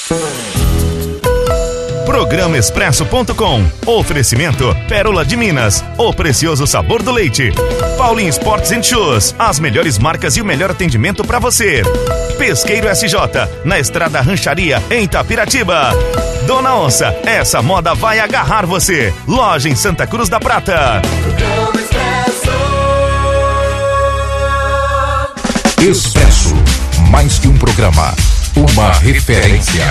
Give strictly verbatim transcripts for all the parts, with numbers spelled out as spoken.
Programa Expresso ponto com. Oferecimento Pérola de Minas, o precioso sabor do leite. Paulinho Sports and Shoes, as melhores marcas e o melhor atendimento para você. Pesqueiro S J, na Estrada Rancharia, em Itapiratiba. Dona Onça, essa moda vai agarrar você. Loja em Santa Cruz da Prata. Programa Expresso. Expresso, mais que um programa, uma referência.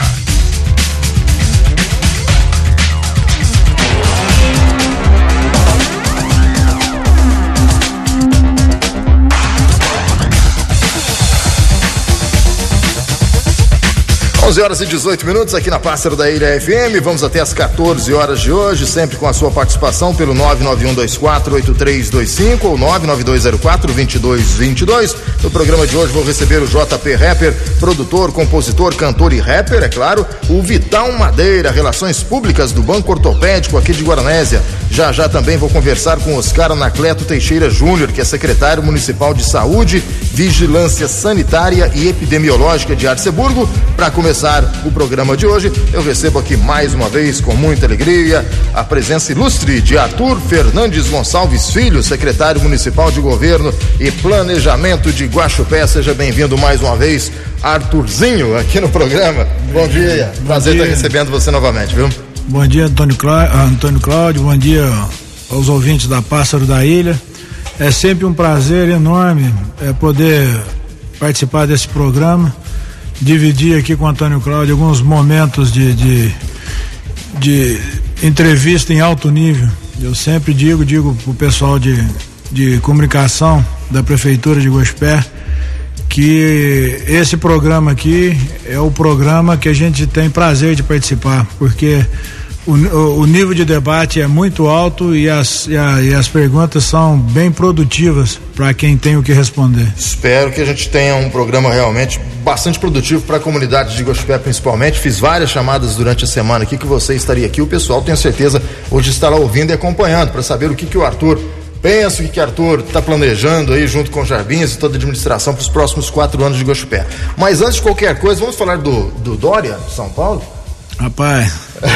onze horas e dezoito minutos aqui na Pássaro da Ilha F M. Vamos até as quatorze horas de hoje, sempre com a sua participação pelo nove nove um dois quatro oito três dois cinco ou nove nove dois zero quatro dois dois dois dois. No programa de hoje vou receber o J P Rapper, produtor, compositor, cantor e rapper, é claro, o Vital Madeira, Relações Públicas do Banco Ortopédico aqui de Guaranésia. Já já também vou conversar com Oscar Anacleto Teixeira Júnior, que é secretário municipal de Saúde, Vigilância Sanitária e Epidemiológica de Arceburgo. Para começar o programa de hoje, eu recebo aqui mais uma vez, com muita alegria, a presença ilustre de Arthur Fernandes Gonçalves Filho, secretário municipal de Governo e Planejamento de Guaxupé. Seja bem-vindo mais uma vez, Arthurzinho, aqui no programa. Bom dia, bom prazer dia. Estar recebendo você novamente, viu? Bom dia, Antônio Cláudio, Antônio Cláudio, bom dia aos ouvintes da Pássaro da Ilha. É sempre um prazer enorme é, poder participar desse programa, dividir aqui com o Antônio Cláudio alguns momentos de, de, de entrevista em alto nível. Eu sempre digo, digo pro pessoal de, de comunicação da Prefeitura de Guaxupé que esse programa aqui é o programa que a gente tem prazer de participar, porque o, o nível de debate é muito alto e as, e, a, e as perguntas são bem produtivas para quem tem o que responder. Espero que a gente tenha um programa realmente bastante produtivo para a comunidade de Guaxupé, principalmente. Fiz várias chamadas durante a semana aqui que você estaria aqui. O pessoal, tenho certeza, hoje estará ouvindo e acompanhando para saber o que, que o Arthur pensa, o que, que o Arthur está planejando aí junto com o Jarbins e toda a administração para os próximos quatro anos de Guaxupé. Mas antes de qualquer coisa, vamos falar do, do Dória, de São Paulo? Rapaz,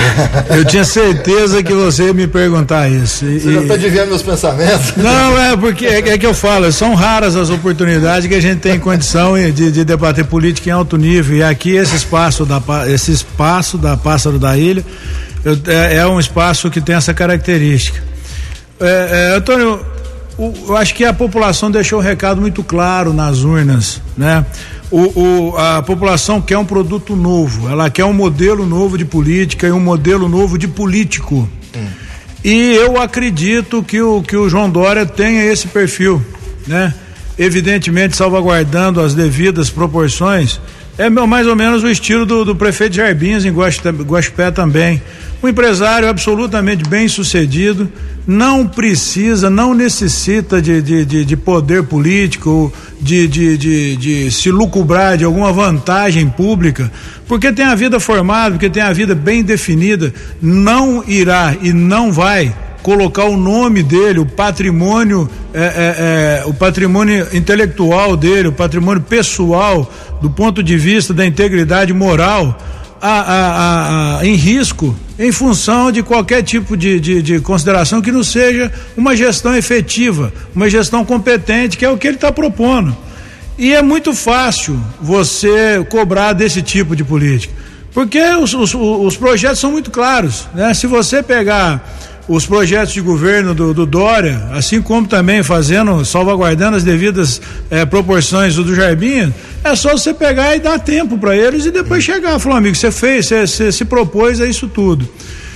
eu tinha certeza que você ia me perguntar isso. E, você já está adivinhando meus pensamentos? Não, é porque é, é que eu falo, são raras as oportunidades que a gente tem condição de, de debater política em alto nível, e aqui esse espaço da, esse espaço da Pássaro da Ilha eu, é, é um espaço que tem essa característica. É, é, Antônio, o, eu acho que a população deixou um recado muito claro nas urnas, né? O, o, a população quer um produto novo, ela quer um modelo novo de política e um modelo novo de político. Hum. E eu acredito que o, que o João Dória tenha esse perfil, né? Evidentemente salvaguardando as devidas proporções. É mais ou menos o estilo do, do prefeito Jarbins em Guaxupé também. Um empresário absolutamente bem sucedido, não precisa, não necessita de, de, de, de poder político, de, de, de, de se lucubrar de alguma vantagem pública, porque tem a vida formada, porque tem a vida bem definida, não irá e não vai colocar o nome dele, o patrimônio, é, é, é, o patrimônio intelectual dele, o patrimônio pessoal, do ponto de vista da integridade moral, a, a, a, a, em risco, em função de qualquer tipo de, de, de consideração que não seja uma gestão efetiva, uma gestão competente, que é o que ele está propondo. E é muito fácil você cobrar desse tipo de política, porque os, os, os projetos são muito claros, né? Se você pegar os projetos de governo do, do Dória, assim como também fazendo, salvaguardando as devidas eh, proporções do, do Jarbinha, é só você pegar e dar tempo para eles e depois chegar, falar, amigo, você fez, você, você se propôs a isso tudo.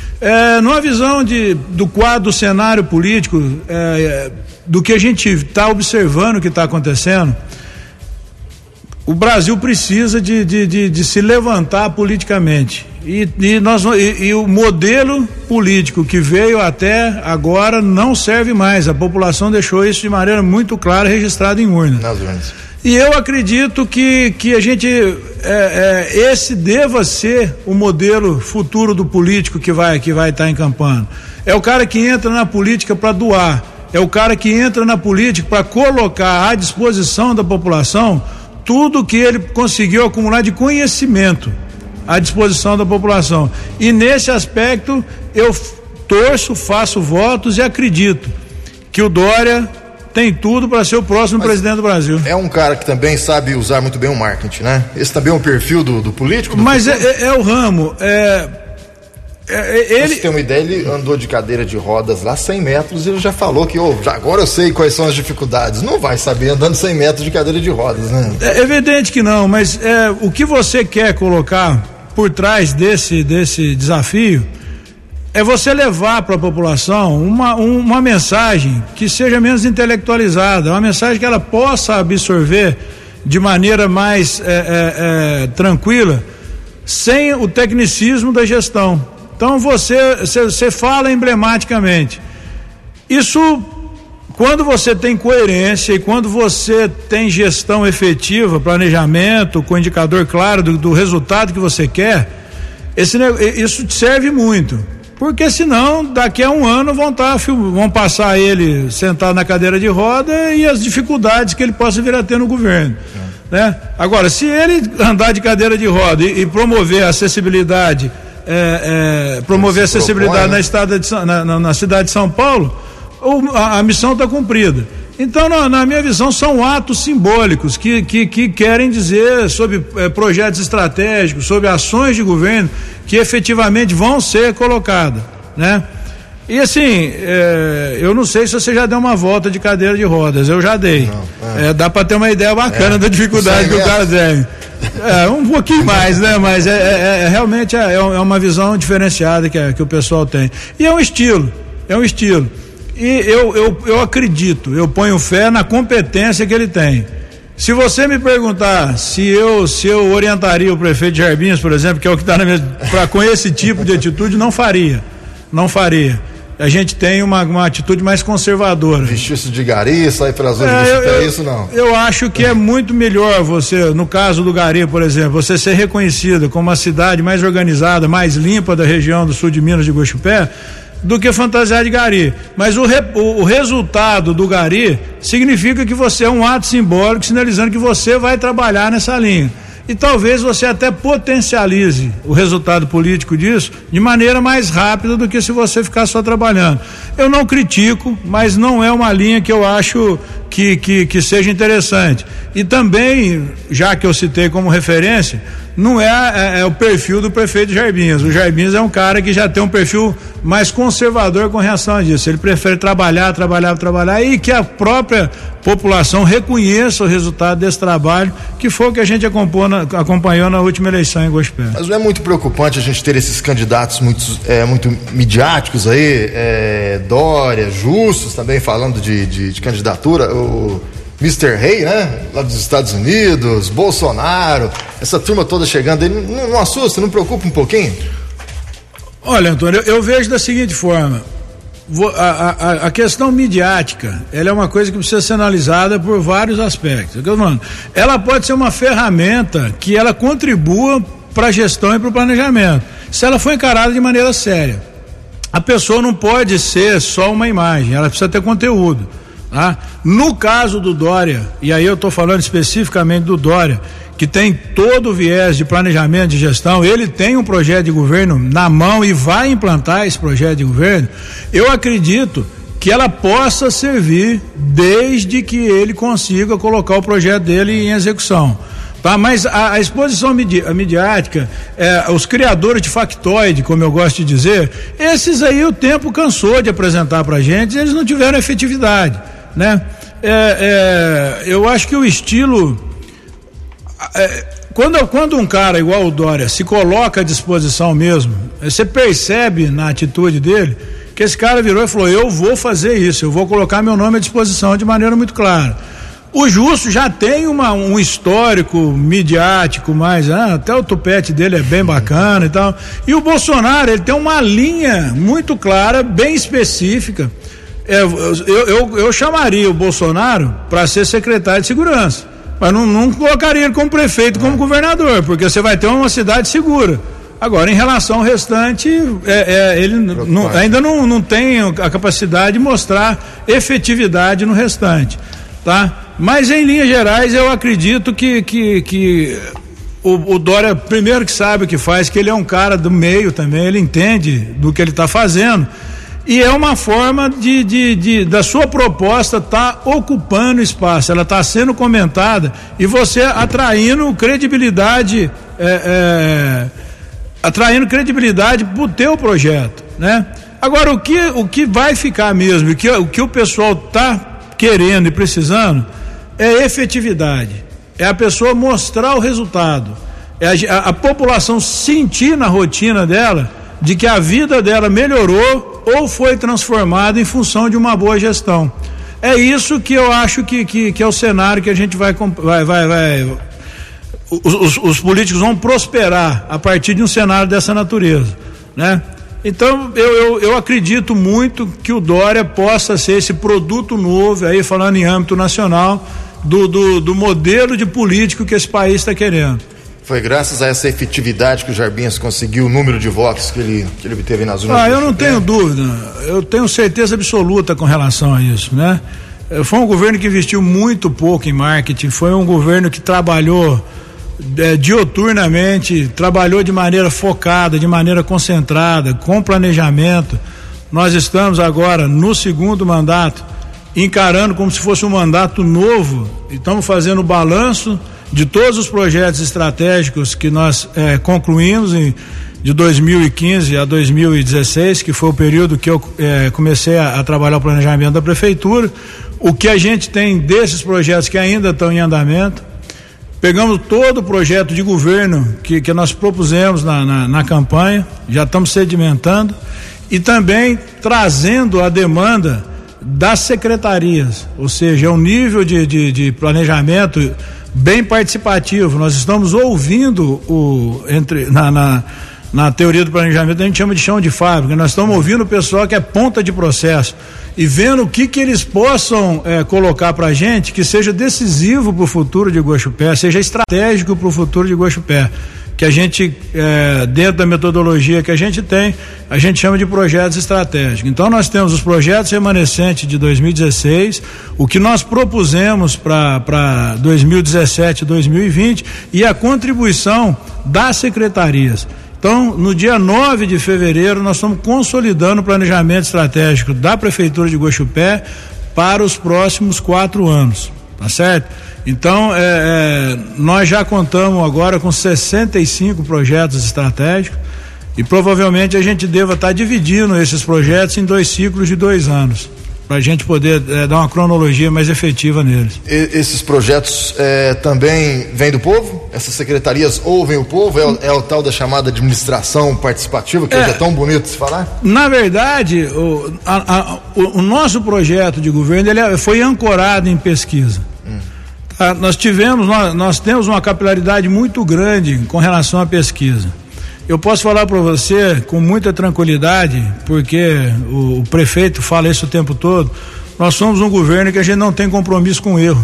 É, numa visão de, do quadro do cenário político, é, do que a gente está observando que está acontecendo, o Brasil precisa de, de, de, de se levantar politicamente. E, e, nós, e, e o modelo político que veio até agora não serve mais. A população deixou isso de maneira muito clara, registrado em urna. E eu acredito que, que a gente é, é, esse deva ser o modelo futuro do político que vai que vai estar encampando. É o cara que entra na política para doar, é o cara que entra na política para colocar à disposição da população tudo que ele conseguiu acumular de conhecimento. à disposição da população. E nesse aspecto eu torço, faço votos e acredito que o Dória tem tudo para ser o próximo Mas presidente do Brasil. É um cara que também sabe usar muito bem o marketing, né? Esse também é um perfil do, do político? Do Mas é, é, é o ramo. É, é, ele... Pra você ter uma ideia, ele andou de cadeira de rodas lá cem metros e ele já falou que oh, já agora eu sei quais são as dificuldades. Não vai saber andando cem metros de cadeira de rodas, né? É evidente que não, mas é, o que você quer colocar por trás desse, desse desafio é você levar para a população uma, um, uma mensagem que seja menos intelectualizada, uma mensagem que ela possa absorver de maneira mais é, é, é, tranquila, sem o tecnicismo da gestão. Então você, você, você fala emblematicamente. Isso, quando você tem coerência e quando você tem gestão efetiva, planejamento, com indicador claro do, do resultado que você quer, esse, isso te serve muito. Porque senão daqui a um ano vão, tá, vão passar ele sentado na cadeira de roda e as dificuldades que ele possa vir a ter no governo, é. né? Agora, se ele andar de cadeira de roda e, e promover a acessibilidade, é, é, promover a acessibilidade propõe, né? na, estado de, na, na, na cidade de São Paulo, a, a missão está cumprida. Então, na, na minha visão, são atos simbólicos que, que, que querem dizer sobre eh, projetos estratégicos, sobre ações de governo que efetivamente vão ser colocadas, né? E assim, eh, eu não sei se você já deu uma volta de cadeira de rodas, eu já dei. Não, é. Eh, dá para ter uma ideia bacana é. da dificuldade que o cara tem. É, um pouquinho mais, né? Mas é, é, é realmente é, é uma visão diferenciada que, é, que o pessoal tem. E é um estilo, é um estilo. E eu, eu, eu acredito, eu ponho fé na competência que ele tem. Se você me perguntar se eu, se eu orientaria o prefeito de Jarbinhas, por exemplo, que é o que está na minha, pra, com esse tipo de atitude, não faria, não faria. A gente tem uma, uma atitude mais conservadora. Vestir-se de gari, sair pelas ruas é, de é isso não. Eu acho que é muito melhor você, no caso do Gari, por exemplo, você ser reconhecido como a cidade mais organizada, mais limpa da região do sul de Minas de Guaxupé, do que fantasiar de Gari. Mas o, re, o, o resultado do Gari significa que você é um ato simbólico sinalizando que você vai trabalhar nessa linha. E talvez você até potencialize o resultado político disso de maneira mais rápida do que se você ficar só trabalhando. Eu não critico, mas não é uma linha que eu acho que, que, que seja interessante. E também, já que eu citei como referência, não é, é, é o perfil do prefeito Jarbinhas. O Jarbinhas é um cara que já tem um perfil mais conservador com relação a isso. Ele prefere trabalhar, trabalhar, trabalhar e que a própria população reconheça o resultado desse trabalho, que foi o que a gente acompanhou na, acompanhou na última eleição em Guaxupé. Mas não é muito preocupante a gente ter esses candidatos muito, é, muito midiáticos aí, é, Dória, Justus também falando de, de, de candidatura, o mister Rey, né? Lá dos Estados Unidos, Bolsonaro, essa turma toda chegando aí, não, não assusta, não preocupa um pouquinho? Olha, Antônio, eu, eu vejo da seguinte forma, a, a, a questão midiática, ela é uma coisa que precisa ser analisada por vários aspectos. Ela pode ser uma ferramenta que ela contribua para a gestão e para o planejamento, se ela for encarada de maneira séria. A pessoa não pode ser só uma imagem, ela precisa ter conteúdo. Tá? No caso do Dória, e aí eu estou falando especificamente do Dória, que tem todo o viés de planejamento de gestão, ele tem um projeto de governo na mão e vai implantar esse projeto de governo, eu acredito que ela possa servir desde que ele consiga colocar o projeto dele em execução. Tá, mas a, a exposição midi, a midiática, é, os criadores de factoide, como eu gosto de dizer, esses aí o tempo cansou de apresentar pra gente, eles não tiveram efetividade, né? É, é, eu acho que o estilo, é, quando, quando um cara igual o Dória se coloca à disposição mesmo, você percebe na atitude dele que esse cara virou e falou, eu vou fazer isso, eu vou colocar meu nome à disposição de maneira muito clara. O Justo já tem uma, um histórico midiático, mais, ah, até o tupete dele é bem bacana e tal. E o Bolsonaro, ele tem uma linha muito clara, bem específica. É, eu, eu, eu chamaria o Bolsonaro para ser secretário de segurança, mas não, não colocaria ele como prefeito, como governador, porque você vai ter uma cidade segura. Agora, em relação ao restante, é, é, ele não, ainda não, não tem a capacidade de mostrar efetividade no restante. Tá? Mas em linhas gerais eu acredito que, que, que o, o Dória, primeiro que sabe o que faz, que ele é um cara do meio também, ele entende do que ele está fazendo. E é uma forma de, de, de da sua proposta estar tá ocupando espaço, ela está sendo comentada e você atraindo credibilidade, é, é, atraindo credibilidade para o teu projeto, né? Agora, o que, o que vai ficar mesmo, o que o, que o pessoal está querendo e precisando é efetividade, é a pessoa mostrar o resultado, é a, a, a população sentir na rotina dela de que a vida dela melhorou ou foi transformada em função de uma boa gestão. É isso que eu acho que, que, que é o cenário que a gente vai, vai, vai, vai os, os, os políticos vão prosperar a partir de um cenário dessa natureza, né? Então eu, eu, eu acredito muito que o Dória possa ser esse produto novo, aí falando em âmbito nacional, do, do, do modelo de político que esse país está querendo. Foi graças a essa efetividade que o Jarbinhas conseguiu o número de votos que ele, que ele obteve nas urnas. Ah, eu não tenho dúvida, eu tenho certeza absoluta com relação a isso, né? Foi um governo que investiu muito pouco em marketing, foi um governo que trabalhou É, dioturnamente, trabalhou de maneira focada, de maneira concentrada, com planejamento. Nós estamos agora no segundo mandato, encarando como se fosse um mandato novo, e estamos fazendo o balanço de todos os projetos estratégicos que nós é, concluímos em, de dois mil e quinze a dois mil e dezesseis, que foi o período que eu é, comecei a, a trabalhar o planejamento da prefeitura, o que a gente tem desses projetos que ainda estão em andamento. Pegamos todo o projeto de governo que, que nós propusemos na, na, na campanha, já estamos sedimentando e também trazendo a demanda das secretarias, ou seja, é um nível de, de, de planejamento bem participativo. Nós estamos ouvindo o, entre, na, na, na teoria do planejamento, a gente chama de chão de fábrica, nós estamos ouvindo o pessoal que é ponta de processo e vendo o que que eles possam é, colocar para a gente que seja decisivo para o futuro de Guaxupé, seja estratégico para o futuro de Guaxupé, que a gente, é, dentro da metodologia que a gente tem, a gente chama de projetos estratégicos. Então nós temos os projetos remanescentes de dois mil e dezesseis, o que nós propusemos para dois mil e dezessete, dois mil e vinte e a contribuição das secretarias. Então, no dia nove de fevereiro, nós estamos consolidando o planejamento estratégico da Prefeitura de Guaxupé para os próximos quatro anos, tá certo? Então, é, é, nós já contamos agora com sessenta e cinco projetos estratégicos e provavelmente a gente deva estar dividindo esses projetos em dois ciclos de dois anos, para a gente poder é, dar uma cronologia mais efetiva neles. E, esses projetos é, também vêm do povo? Essas secretarias ouvem o povo? É, o, é o tal da chamada administração participativa, que é, é tão bonito de se falar? Na verdade, o, a, a, o, o nosso projeto de governo ele foi ancorado em pesquisa. Hum. Tá? Nós tivemos, nós, nós temos uma capilaridade muito grande com relação à pesquisa. Eu posso falar para você com muita tranquilidade, porque o, o prefeito fala isso o tempo todo, nós somos um governo que a gente não tem compromisso com o erro.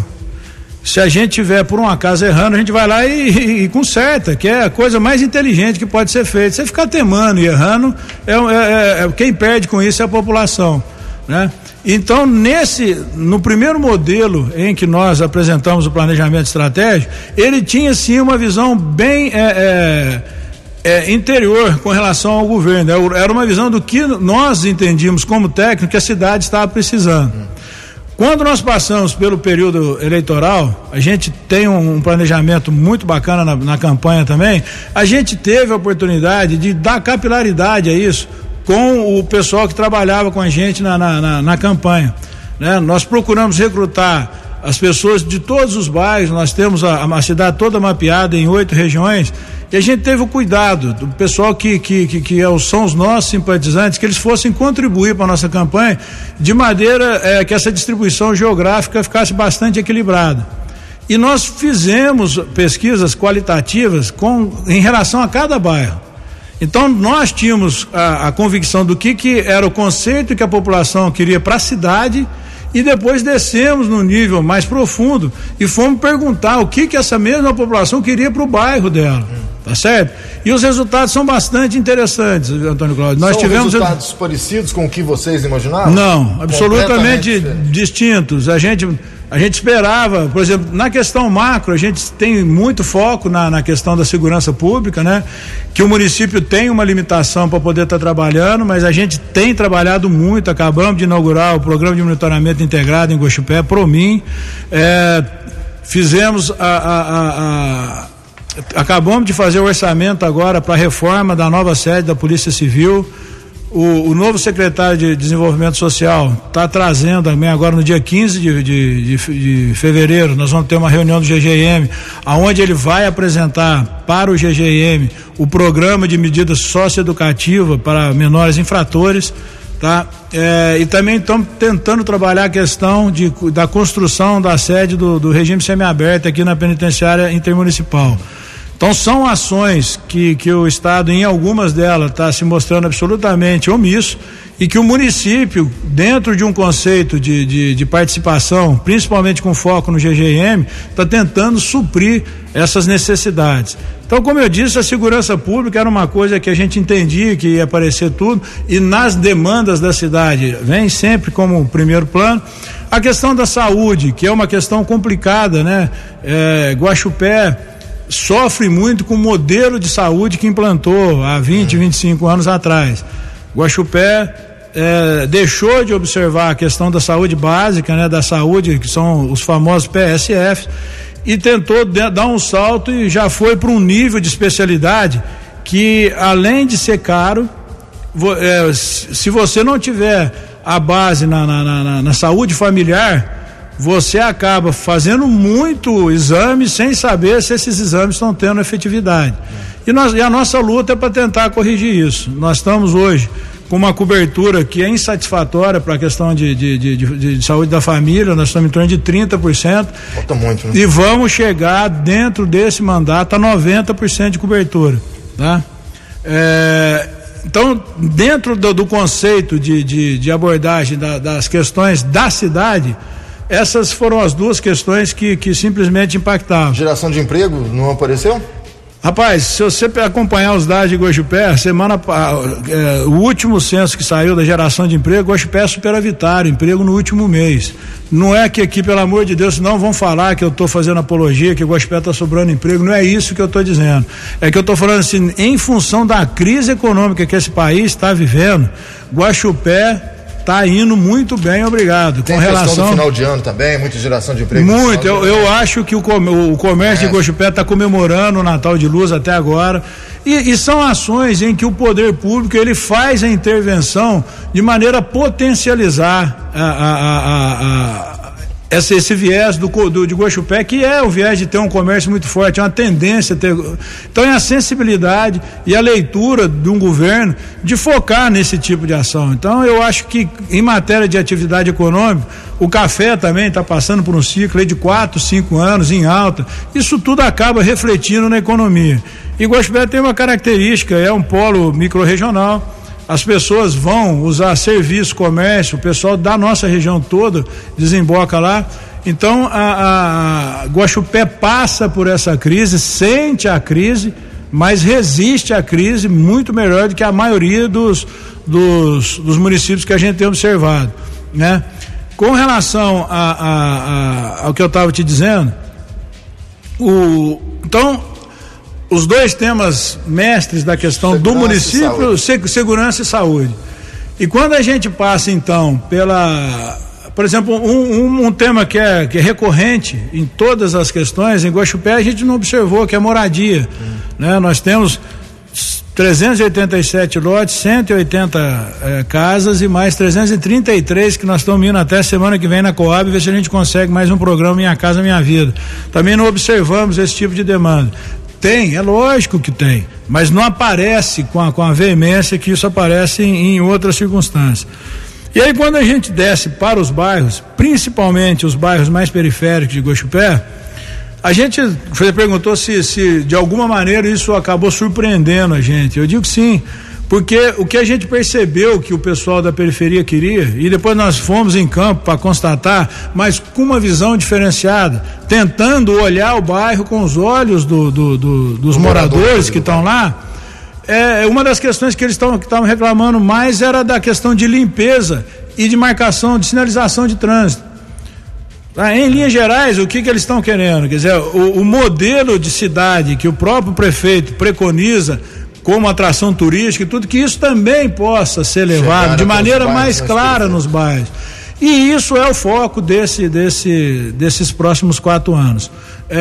Se a gente tiver por um acaso errando, a gente vai lá e, e, e conserta, que é a coisa mais inteligente que pode ser feita. Você ficar temando e errando, é, é, é, quem perde com isso é a população, né? Então, nesse, no primeiro modelo em que nós apresentamos o planejamento estratégico, ele tinha sim uma visão bem é, é, É, interior com relação ao governo. Era uma visão do que nós entendíamos como técnico que a cidade estava precisando. Quando nós passamos pelo período eleitoral, a gente tem um, um planejamento muito bacana na, na campanha também, a gente teve a oportunidade de dar capilaridade a isso com o pessoal que trabalhava com a gente na, na, na, na campanha, né? Nós procuramos recrutar as pessoas de todos os bairros, nós temos a, a cidade toda mapeada em oito regiões, e a gente teve o cuidado do pessoal que, que, que, que é, são os nossos simpatizantes, que eles fossem contribuir para a nossa campanha de maneira é, que essa distribuição geográfica ficasse bastante equilibrada. E nós fizemos pesquisas qualitativas com, em relação a cada bairro. Então nós tínhamos a, a convicção do que, que era o conceito que a população queria para a cidade, e depois descemos no nível mais profundo e fomos perguntar o que que essa mesma população queria para o bairro dela, tá certo? E os resultados são bastante interessantes, Antônio Cláudio. Nós são tivemos resultados resu... parecidos com o que vocês imaginavam? Não, absolutamente distintos. A gente A gente esperava, por exemplo, na questão macro, a gente tem muito foco na, na questão da segurança pública, né? Que o município tem uma limitação para poder estar tá trabalhando, mas a gente tem trabalhado muito. Acabamos de inaugurar o programa de monitoramento integrado em Guaxupé, PROMIN. É, fizemos a, a, a, a acabamos de fazer o orçamento agora para a reforma da nova sede da Polícia Civil. O, o novo secretário de Desenvolvimento Social está trazendo também agora no dia quinze de, de, de, de fevereiro, nós vamos ter uma reunião do G G M, aonde ele vai apresentar para o G G M o programa de medidas socioeducativas para menores infratores, tá? É, e também estamos tentando trabalhar a questão de, da construção da sede do, do regime semiaberto aqui na penitenciária intermunicipal. Então são ações que, que o Estado, em algumas delas, está se mostrando absolutamente omisso e que o município, dentro de um conceito de, de, de participação, principalmente com foco no G G M, está tentando suprir essas necessidades. Então, como eu disse, a segurança pública era uma coisa que a gente entendia que ia aparecer tudo, e nas demandas da cidade vem sempre como primeiro plano. A questão da saúde, que é uma questão complicada, né? É, Guaxupé sofre muito com o modelo de saúde que implantou há vinte, vinte e cinco anos atrás. Guaxupé é, deixou de observar a questão da saúde básica, né, da saúde, que são os famosos P S F, e tentou de, dar um salto e já foi para um nível de especialidade que, além de ser caro, vo, é, se você não tiver a base na, na, na, na saúde familiar, você acaba fazendo muito exame sem saber se esses exames estão tendo efetividade. E, nós, e a nossa luta é para tentar corrigir isso. Nós estamos hoje com uma cobertura que é insatisfatória para a questão de, de, de, de, de saúde da família, nós estamos em torno de trinta por cento. Falta muito, né? E vamos chegar dentro desse mandato a noventa por cento de cobertura, tá? É, então, dentro do, do conceito de, de, de abordagem da, das questões da cidade, essas foram as duas questões que, que simplesmente impactavam. Geração de emprego não apareceu? Rapaz, se você acompanhar os dados de Guaxupé, semana, é, o último censo que saiu da geração de emprego, Guaxupé é superavitário, emprego no último mês. Não é que aqui, pelo amor de Deus, não vão falar que eu estou fazendo apologia, que Guaxupé está sobrando emprego, não é isso que eu estou dizendo. É que eu estou falando assim, em função da crise econômica que esse país está vivendo, Guaxupé está indo muito bem, obrigado. Tem com relação do final de ano também, muita geração de emprego. Muito, eu, eu acho que o, com, o comércio é. de Guaxupé está comemorando o Natal de Luz até agora, e, e são ações em que o poder público ele faz a intervenção de maneira a potencializar a, a, a, a, a Esse, esse viés do, do, de Guaxupé, que é o viés de ter um comércio muito forte, é uma tendência a ter, então é a sensibilidade e a leitura de um governo de focar nesse tipo de ação. Então eu acho que em matéria de atividade econômica, o café também está passando por um ciclo aí de quatro, cinco anos em alta, isso tudo acaba refletindo na economia. E Guaxupé tem uma característica, é um polo microrregional. As pessoas vão usar serviço, comércio, o pessoal da nossa região toda desemboca lá. Então a, a Guaxupé passa por essa crise, sente a crise, mas resiste à crise muito melhor do que a maioria dos, dos, dos municípios que a gente tem observado, né? Com relação a, a, a, ao que eu estava te dizendo, o, então os dois temas mestres da questão segurança do município, e segurança e saúde. E quando a gente passa então pela, por exemplo, um, um, um tema que é, que é recorrente em todas as questões, em Guaxupé a gente não observou, que é moradia, hum. né? Nós temos trezentos e oitenta e sete lotes, cento e oitenta eh, casas e mais trezentos e trinta e três que nós estamos indo até semana que vem na Coab, ver se a gente consegue mais um programa Minha Casa Minha Vida. Também não observamos esse tipo de demanda. Tem, é lógico que tem, mas não aparece com a, com a veemência que isso aparece em, em outras circunstâncias. E aí quando a gente desce para os bairros, principalmente os bairros mais periféricos de Guaxupé, a gente, você perguntou se, se de alguma maneira isso acabou surpreendendo a gente. Eu digo sim, porque o que a gente percebeu que o pessoal da periferia queria, e depois nós fomos em campo para constatar, mas com uma visão diferenciada, tentando olhar o bairro com os olhos do, do, do, dos moradores que estão lá, é, uma das questões que eles estavam reclamando mais era da questão de limpeza e de marcação, de sinalização de trânsito. Tá? Em linhas gerais, o que que eles estão querendo? Quer dizer, o, o modelo de cidade que o próprio prefeito preconiza como atração turística e tudo, que isso também possa ser levado Chegar de maneira mais clara nos bairros. E isso é o foco desse, desse, desses próximos quatro anos.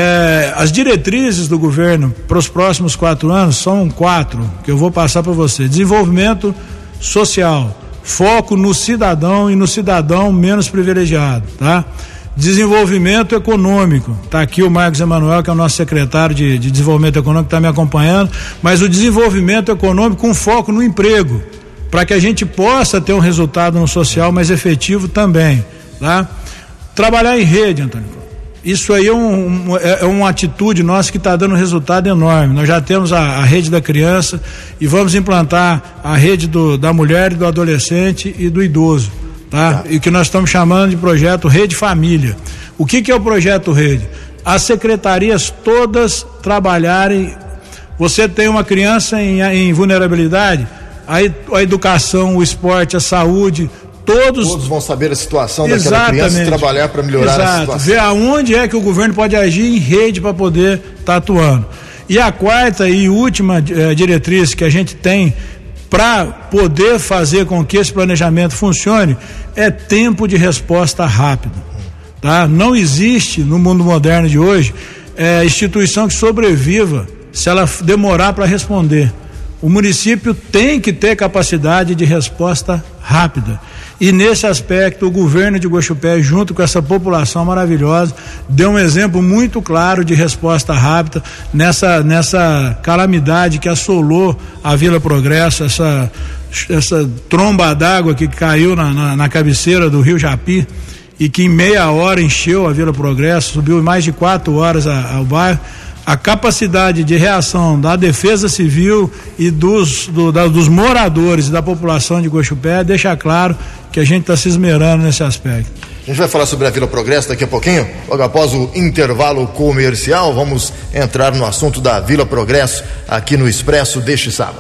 É, as diretrizes do governo para os próximos quatro anos são quatro, que eu vou passar para você. Desenvolvimento social, foco no cidadão e no cidadão menos privilegiado, tá? Desenvolvimento econômico, tá aqui o Marcos Emanuel, que é o nosso secretário de, de desenvolvimento econômico, está me acompanhando, mas o desenvolvimento econômico com foco no emprego, para que a gente possa ter um resultado no social mais efetivo também, tá? Trabalhar em rede, Antônio. Isso aí é, um, é, é uma atitude nossa que está dando resultado enorme. Nós já temos a, a rede da criança e vamos implantar a rede do, da mulher, do adolescente e do idoso, tá? E que nós estamos chamando de projeto Rede Família. O que que é o projeto Rede? As secretarias todas trabalharem. Você tem uma criança em, em vulnerabilidade, A, a educação, o esporte, a saúde, todos... Todos vão saber a situação daquela criança e trabalhar para melhorar Exato. a situação. Ver aonde é que o governo pode agir em rede para poder estar tá atuando. E a quarta e última eh, diretriz que a gente tem para poder fazer com que esse planejamento funcione é tempo de resposta rápido. Tá? Não existe no mundo moderno de hoje eh, instituição que sobreviva se ela demorar para responder. O município tem que ter capacidade de resposta rápida. E nesse aspecto, o governo de Guaxupé, junto com essa população maravilhosa, deu um exemplo muito claro de resposta rápida nessa, nessa calamidade que assolou a Vila Progresso, essa, essa tromba d'água que caiu na, na, na cabeceira do Rio Japi e que em meia hora encheu a Vila Progresso, subiu mais de quatro horas a, ao bairro. A capacidade de reação da Defesa Civil e dos, do, da, dos moradores e da população de Guaxupé deixa claro que a gente está se esmerando nesse aspecto. A gente vai falar sobre a Vila Progresso daqui a pouquinho, logo após o intervalo comercial. Vamos entrar no assunto da Vila Progresso aqui no Expresso deste sábado.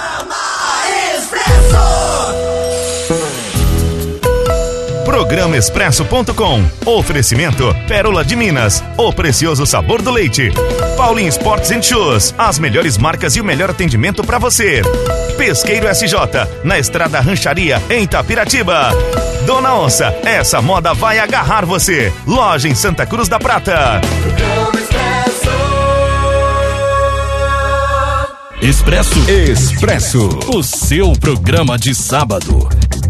Programa Expresso ponto com. Oferecimento Pérola de Minas, o precioso sabor do leite. Paulinho Sports and Shoes, as melhores marcas e o melhor atendimento para você. Pesqueiro S J, na Estrada Rancharia, em Itapiratiba. Dona Onça, essa moda vai agarrar você. Loja em Santa Cruz da Prata. Expresso. Expresso. O seu programa de sábado.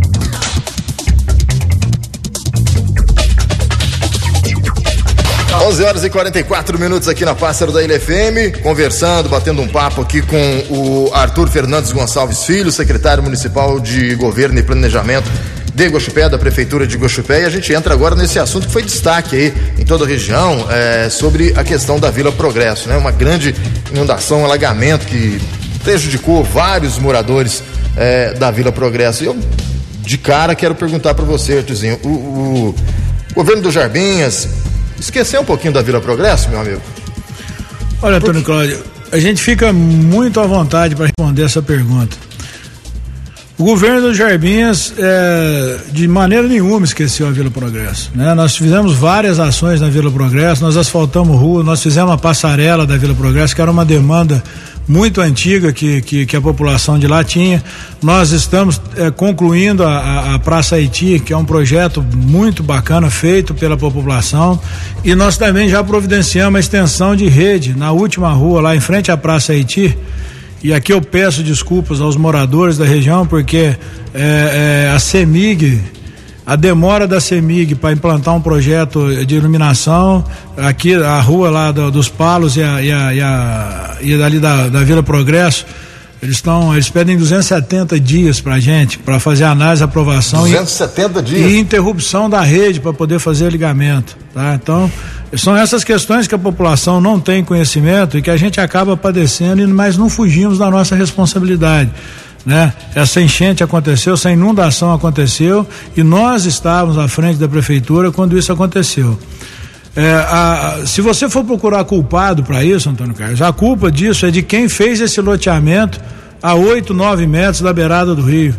onze horas e quarenta e quatro minutos aqui na Pássaro da Ilha F M, conversando, batendo um papo aqui com o Arthur Fernandes Gonçalves Filho, secretário municipal de Governo e Planejamento de Guaxupé, da Prefeitura de Guaxupé, e a gente entra agora nesse assunto que foi destaque aí em toda a região, é, sobre a questão da Vila Progresso, né? Uma grande inundação, um alagamento que prejudicou vários moradores é, da Vila Progresso. E eu, de cara, quero perguntar para você, Arthurzinho, o, o governo do Jarbinhas esqueceu um pouquinho da Vila Progresso, meu amigo? Olha, Antônio Cláudio, a gente fica muito à vontade para responder essa pergunta. O governo do Jarbinhas, é, de maneira nenhuma, esqueceu a Vila Progresso, né? Nós fizemos várias ações na Vila Progresso, nós asfaltamos rua, nós fizemos a passarela da Vila Progresso, que era uma demanda muito antiga que, que, que a população de lá tinha. Nós estamos é, concluindo a, a, a Praça Haiti, que é um projeto muito bacana feito pela população, e nós também já providenciamos a extensão de rede na última rua, lá em frente à Praça Haiti. E aqui eu peço desculpas aos moradores da região, porque é, é, a CEMIG, a demora da CEMIG para implantar um projeto de iluminação, aqui a rua lá do, dos Palos e, a, e, a, e, a, e dali da, da Vila Progresso, eles estão, eles pedem duzentos e setenta dias pra gente, para fazer análise, aprovação duzentos e setenta dias e interrupção da rede para poder fazer ligamento, tá? Então, são essas questões que a população não tem conhecimento e que a gente acaba padecendo, mas não fugimos da nossa responsabilidade, né? Essa enchente aconteceu, essa inundação aconteceu e nós estávamos à frente da prefeitura quando isso aconteceu. É, a, a, se você for procurar culpado para isso, Antônio Carlos, a culpa disso é de quem fez esse loteamento a oito, nove metros da beirada do rio.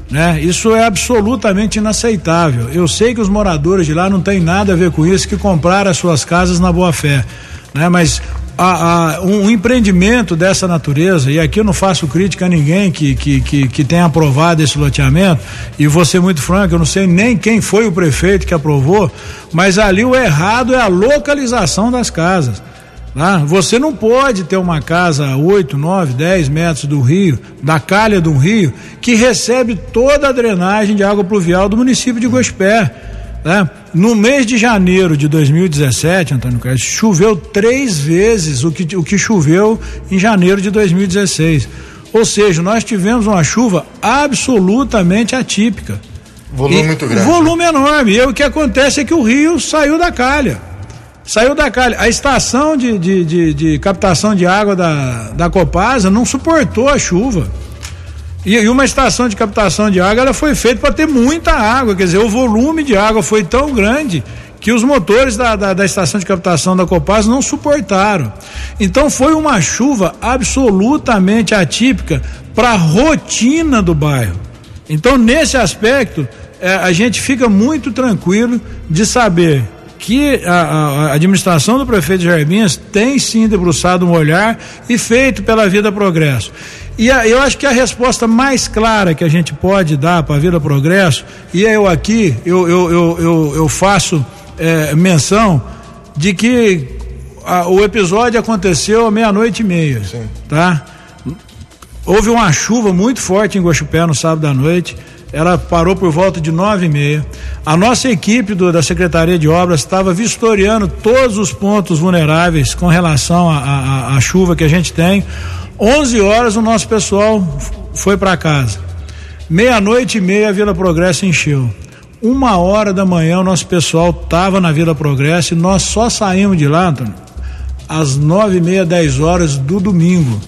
né? Isso é absolutamente inaceitável. Eu sei que os moradores de lá não tem nada a ver com isso, que compraram as suas casas na boa fé, né? Mas a, a, um, um empreendimento dessa natureza, e aqui eu não faço crítica a ninguém que, que, que, que tenha aprovado esse loteamento, e vou ser muito franco, eu não sei nem quem foi o prefeito que aprovou, mas ali o errado é a localização das casas. Ah, você não pode ter uma casa a oito, nove, dez metros do rio, da calha de um rio, que recebe toda a drenagem de água pluvial do município de Guaxupé. Né? No mês de janeiro de dois mil e dezessete, Antônio Carlos, choveu três vezes o que, o que choveu em janeiro de dois mil e dezesseis. Ou seja, nós tivemos uma chuva absolutamente atípica. Volume e, muito grande. Volume enorme. E o que acontece é que o rio saiu da calha. Saiu da calha. A estação de, de, de, de captação de água da, da Copasa não suportou a chuva. E, e uma estação de captação de água, ela foi feita para ter muita água, quer dizer, o volume de água foi tão grande que os motores da, da, da estação de captação da Copasa não suportaram. Então foi uma chuva absolutamente atípica para a rotina do bairro. Então, nesse aspecto, é, a gente fica muito tranquilo de saber que a, a administração do prefeito Jarbinhas tem sim debruçado um olhar e feito pela Vida Progresso. E a, eu acho que a resposta mais clara que a gente pode dar para a Vida Progresso, e eu aqui, eu, eu, eu, eu, eu faço é, menção de que a, o episódio aconteceu à meia-noite e meia, sim. Tá? Houve uma chuva muito forte em Guaxupé no sábado à noite. Ela parou por volta de nove e meia. A nossa equipe do, da Secretaria de Obras estava vistoriando todos os pontos vulneráveis com relação à chuva que a gente tem. onze horas o nosso pessoal foi para casa. Meia-noite e meia a Vila Progresso encheu. Uma hora da manhã o nosso pessoal estava na Vila Progresso e nós só saímos de lá, Antônio, às nove e meia, dez horas do domingo,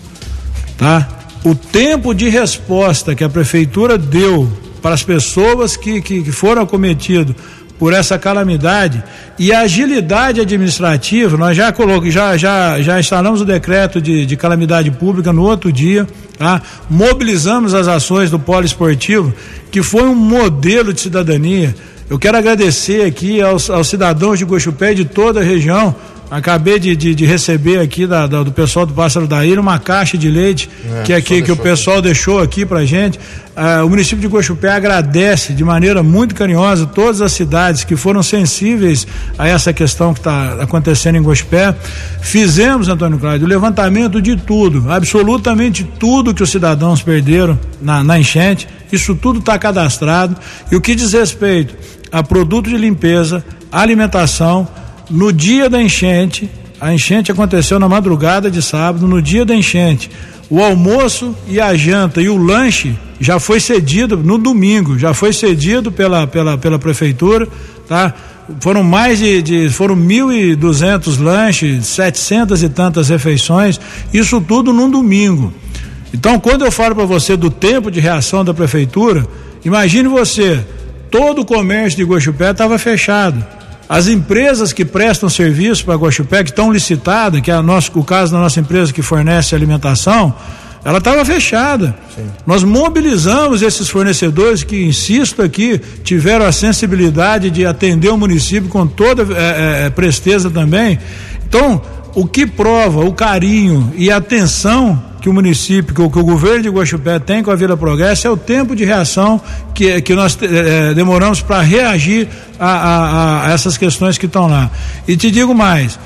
tá? O tempo de resposta que a prefeitura deu para as pessoas que, que, que foram acometidas por essa calamidade e a agilidade administrativa, nós já colocamos, já, já, já instalamos o decreto de, de calamidade pública no outro dia, tá? Mobilizamos as ações do polo esportivo, que foi um modelo de cidadania. Eu quero agradecer aqui aos, aos cidadãos de Guaxupé e de toda a região. Acabei de, de, de receber aqui da, da, do pessoal do Pássaro da Ilha uma caixa de leite é, que, aqui, que o pessoal aqui. deixou aqui pra gente. Ah, o município de Guaxupé agradece de maneira muito carinhosa todas as cidades que foram sensíveis a essa questão que está acontecendo em Guaxupé. Fizemos, Antônio Cláudio, o levantamento de tudo, absolutamente tudo que os cidadãos perderam na, na enchente. Isso tudo está cadastrado. E o que diz respeito a produto de limpeza, alimentação, no dia da enchente, a enchente aconteceu na madrugada de sábado, no dia da enchente, o almoço e a janta e o lanche já foi cedido no domingo, já foi cedido pela, pela, pela prefeitura, tá? Foram mais de, de foram mil e duzentos lanches, setecentas e tantas refeições, isso tudo num domingo. Então, quando eu falo para você do tempo de reação da prefeitura, imagine você, todo o comércio de Guaxupé estava fechado. As empresas que prestam serviço para Guaxupé, que estão licitadas, que é a nosso, o caso da nossa empresa que fornece alimentação, ela estava fechada. Sim. Nós mobilizamos esses fornecedores que, insisto aqui, tiveram a sensibilidade de atender o município com toda é, é, presteza também. Então, o que prova o carinho e a atenção que o município, que o, que o governo de Guaxupé tem com a Vila Progresso é o tempo de reação que, que nós é, demoramos para reagir a, a, a essas questões que estão lá. E te digo mais,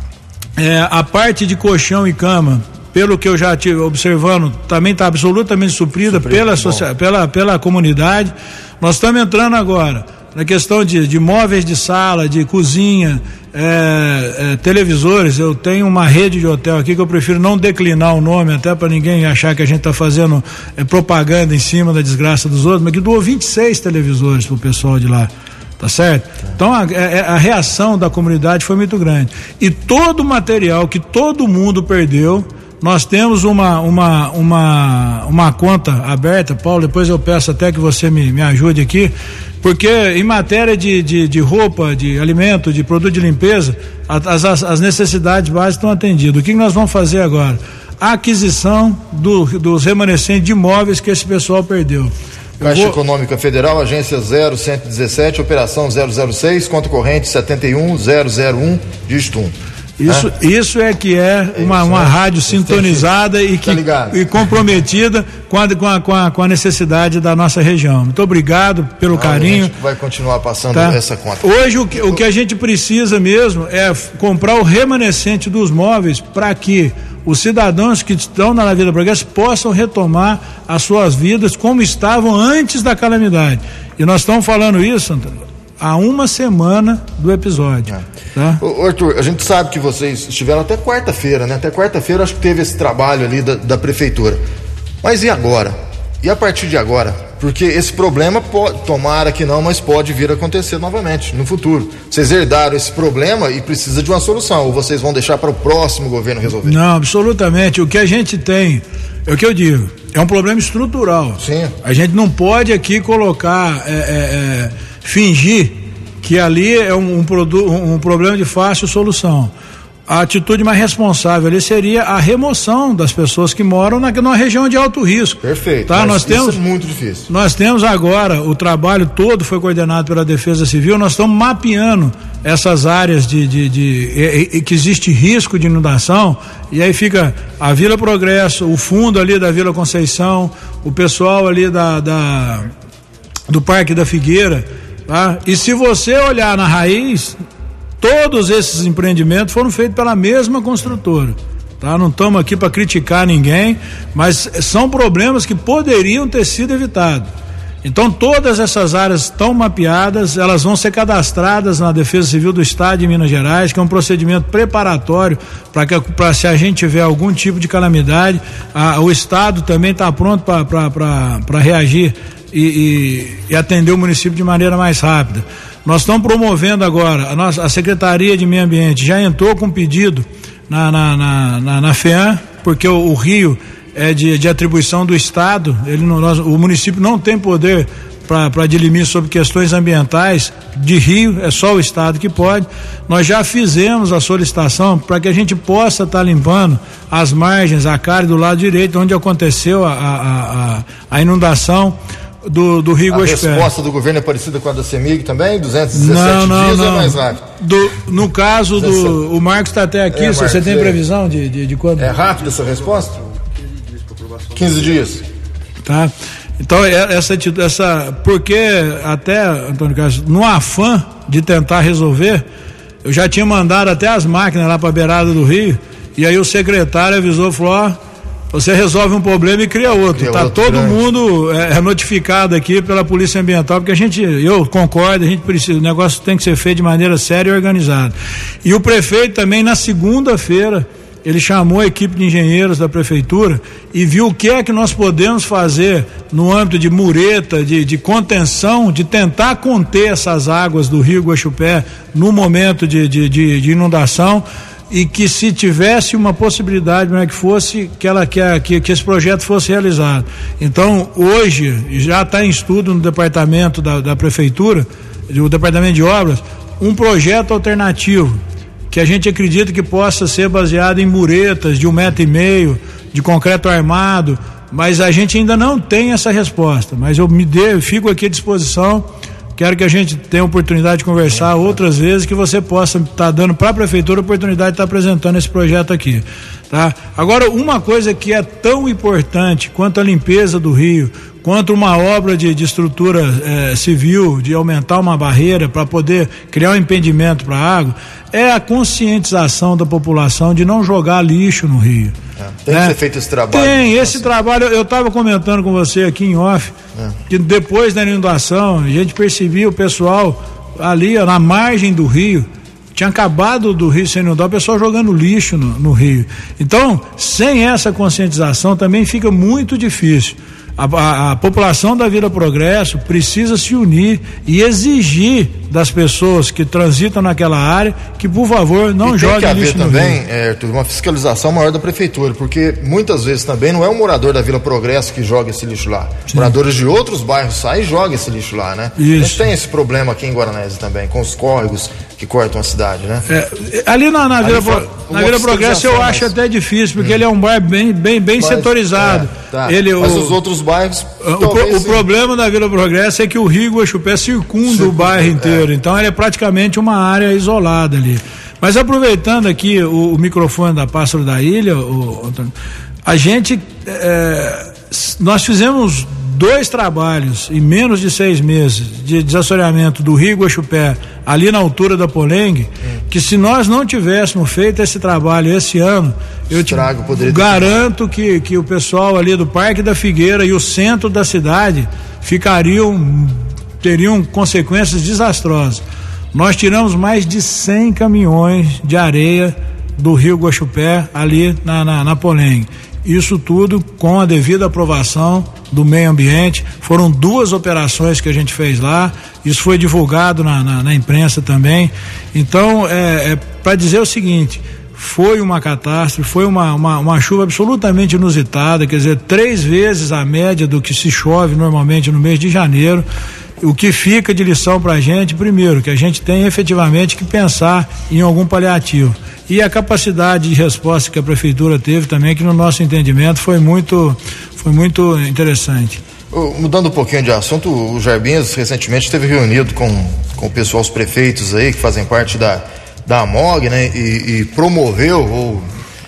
é, a parte de colchão e cama, pelo que eu já estive observando, também está absolutamente suprida pela, pela, pela comunidade. Nós estamos entrando agora na questão de, de móveis de sala, de cozinha, é, é, televisores. Eu tenho uma rede de hotel aqui que eu prefiro não declinar o nome, até para ninguém achar que a gente está fazendo é, propaganda em cima da desgraça dos outros, mas que doou vinte e seis televisores pro pessoal de lá, tá certo? Então a, a, a reação da comunidade foi muito grande, e todo o material que todo mundo perdeu, nós temos uma, uma, uma, uma conta aberta. Paulo, depois eu peço até que você me, me ajude aqui, porque em matéria de, de, de roupa, de alimento, de produto de limpeza, as, as, as necessidades básicas estão atendidas. O que nós vamos fazer agora? A aquisição do, dos remanescentes de imóveis que esse pessoal perdeu. Caixa vou... Econômica Federal, agência zero cento e dezessete, operação zero zero seis, conta corrente setenta e um zero zero um, dígito um. Isso, é? isso é que é uma, uma rádio sintonizada e, que, tá e comprometida com a, com, a, com, a, com a necessidade da nossa região. Muito obrigado pelo ah, carinho. A gente vai continuar passando tá? essa conta. Hoje o que, o que a gente precisa mesmo é comprar o remanescente dos móveis para que os cidadãos que estão na Vila Progresso possam retomar as suas vidas como estavam antes da calamidade. E nós estamos falando isso, Antônio, há uma semana do episódio. É. Tá? Ô, Arthur, a gente sabe que vocês estiveram até quarta-feira, né? Até quarta-feira acho que teve esse trabalho ali da, da prefeitura. Mas e agora? E a partir de agora? Porque esse problema pode, tomara que não, mas pode vir a acontecer novamente no futuro. Vocês herdaram esse problema e precisa de uma solução, ou vocês vão deixar para o próximo governo resolver? Não, absolutamente. O que a gente tem, é o que eu digo, é um problema estrutural. Sim. A gente não pode aqui colocar, é, é, é, fingir que ali é um, um, produ- um problema de fácil solução. A atitude mais responsável ali seria a remoção das pessoas que moram na, numa região de alto risco. Perfeito. Tá? Nós temos, isso é muito difícil. Nós temos agora, o trabalho todo foi coordenado pela Defesa Civil, nós estamos mapeando essas áreas de, de, de, de, de que existe risco de inundação, e aí fica a Vila Progresso, o fundo ali da Vila Conceição, o pessoal ali da, da do Parque da Figueira, tá? E se você olhar na raiz, todos esses empreendimentos foram feitos pela mesma construtora, tá? Não estamos aqui para criticar ninguém, mas são problemas que poderiam ter sido evitados. Então todas essas áreas estão mapeadas, elas vão ser cadastradas na Defesa Civil do Estado de Minas Gerais, que é um procedimento preparatório para que para se a gente tiver algum tipo de calamidade, a, o Estado também está pronto para reagir e, e, e atender o município de maneira mais rápida. Nós estamos promovendo agora, a, nossa, a Secretaria de Meio Ambiente já entrou com pedido na, na, na, na, na FEAM, porque o, o rio é de, de atribuição do Estado, ele não, nós, o município não tem poder para dirimir sobre questões ambientais de rio, é só o Estado que pode. Nós já fizemos a solicitação para que a gente possa estar tá limpando as margens, a cara do lado direito, onde aconteceu a, a, a, a inundação do, do Rio Guaxupé. A resposta do governo é parecida com a da CEMIG também? duzentos e dezessete não, não, dias não. ou é mais rápido? Do, no caso do... O Marcos está até aqui, é, Marcos, você tem é, previsão de, de, de quando? É rápido essa resposta? quinze dias. Tá? Então, essa atitude, essa... Porque até, Antônio Carlos, no afã de tentar resolver, eu já tinha mandado até as máquinas lá para a beirada do rio, e aí o secretário avisou, falou, ó, você resolve um problema e cria outro. Está todo grande. mundo é, é notificado aqui pela Polícia Ambiental, porque a gente, eu concordo, a gente precisa, o negócio tem que ser feito de maneira séria e organizada. E o prefeito também, na segunda-feira, ele chamou a equipe de engenheiros da prefeitura e viu o que é que nós podemos fazer no âmbito de mureta, de, de contenção, de tentar conter essas águas do Rio Guaxupé no momento de, de, de, de inundação, e que se tivesse uma possibilidade, né, que fosse que, ela, que, a, que, que esse projeto fosse realizado. Então, hoje, já está em estudo no departamento da, da prefeitura, o departamento de obras, um projeto alternativo, que a gente acredita que possa ser baseado em muretas de um metro e meio, de concreto armado, mas a gente ainda não tem essa resposta, mas eu me dê, eu fico aqui à disposição. Quero que a gente tenha a oportunidade de conversar outras vezes, que você possa estar tá dando para a prefeitura a oportunidade de estar tá apresentando esse projeto aqui, tá? Agora, uma coisa que é tão importante quanto a limpeza do rio, quanto uma obra de, de estrutura eh, civil, de aumentar uma barreira para poder criar um impedimento para a água, é a conscientização da população de não jogar lixo no rio. É, tem né? que ser feito esse trabalho. Tem, esse trabalho, eu estava comentando com você aqui em off, é. que depois da inundação, a gente percebia o pessoal ali, ó, na margem do rio, tinha acabado do rio ser inundado, o pessoal jogando lixo no, no rio. Então, sem essa conscientização também fica muito difícil. A, a, a população da Vila Progresso precisa se unir e exigir das pessoas que transitam naquela área, que por favor não joguem lixo no rio. Tem que haver também, é, Arthur, uma fiscalização maior da prefeitura, porque muitas vezes também não é o morador da Vila Progresso que joga esse lixo lá. Sim. Moradores de outros bairros saem e jogam esse lixo lá, né? Isso. A gente tem esse problema aqui em Guaranésia também, com os córregos que cortam a cidade, né? É, ali na, na, ali Vila, for, na Vila Progresso eu acho mas... até difícil, porque hum. ele é um bairro bem, bem, bem mas, setorizado. É, tá. ele, mas o, os outros bairros... O, pro, o problema da Vila Progresso é que o rio Guaxupé circunda Circun... o bairro inteiro, é. Então ele é praticamente uma área isolada ali. Mas aproveitando aqui o, o microfone da Pássaro da Ilha, o, a gente, é, nós fizemos dois trabalhos em menos de seis meses de desassoreamento do rio Guaxupé ali na altura da Polengue, hum. que se nós não tivéssemos feito esse trabalho esse ano, eu te garanto que, que o pessoal ali do Parque da Figueira e o centro da cidade ficariam, teriam consequências desastrosas. Nós tiramos mais de cem caminhões de areia do rio Guaxupé ali na, na, na Polengue. Isso tudo com a devida aprovação do meio ambiente. Foram duas operações que a gente fez lá, isso foi divulgado na, na, na imprensa também. Então, é, é para dizer o seguinte, foi uma catástrofe, foi uma, uma, uma chuva absolutamente inusitada, quer dizer, três vezes a média do que se chove normalmente no mês de janeiro. O que fica de lição para a gente, primeiro, que a gente tem efetivamente que pensar em algum paliativo. E a capacidade de resposta que a prefeitura teve também, que no nosso entendimento foi muito, foi muito interessante. Mudando um pouquinho de assunto, o Jarbinhas recentemente esteve reunido com, com o pessoal, os prefeitos aí, que fazem parte da, da AMOG, né? E, e promoveu, ou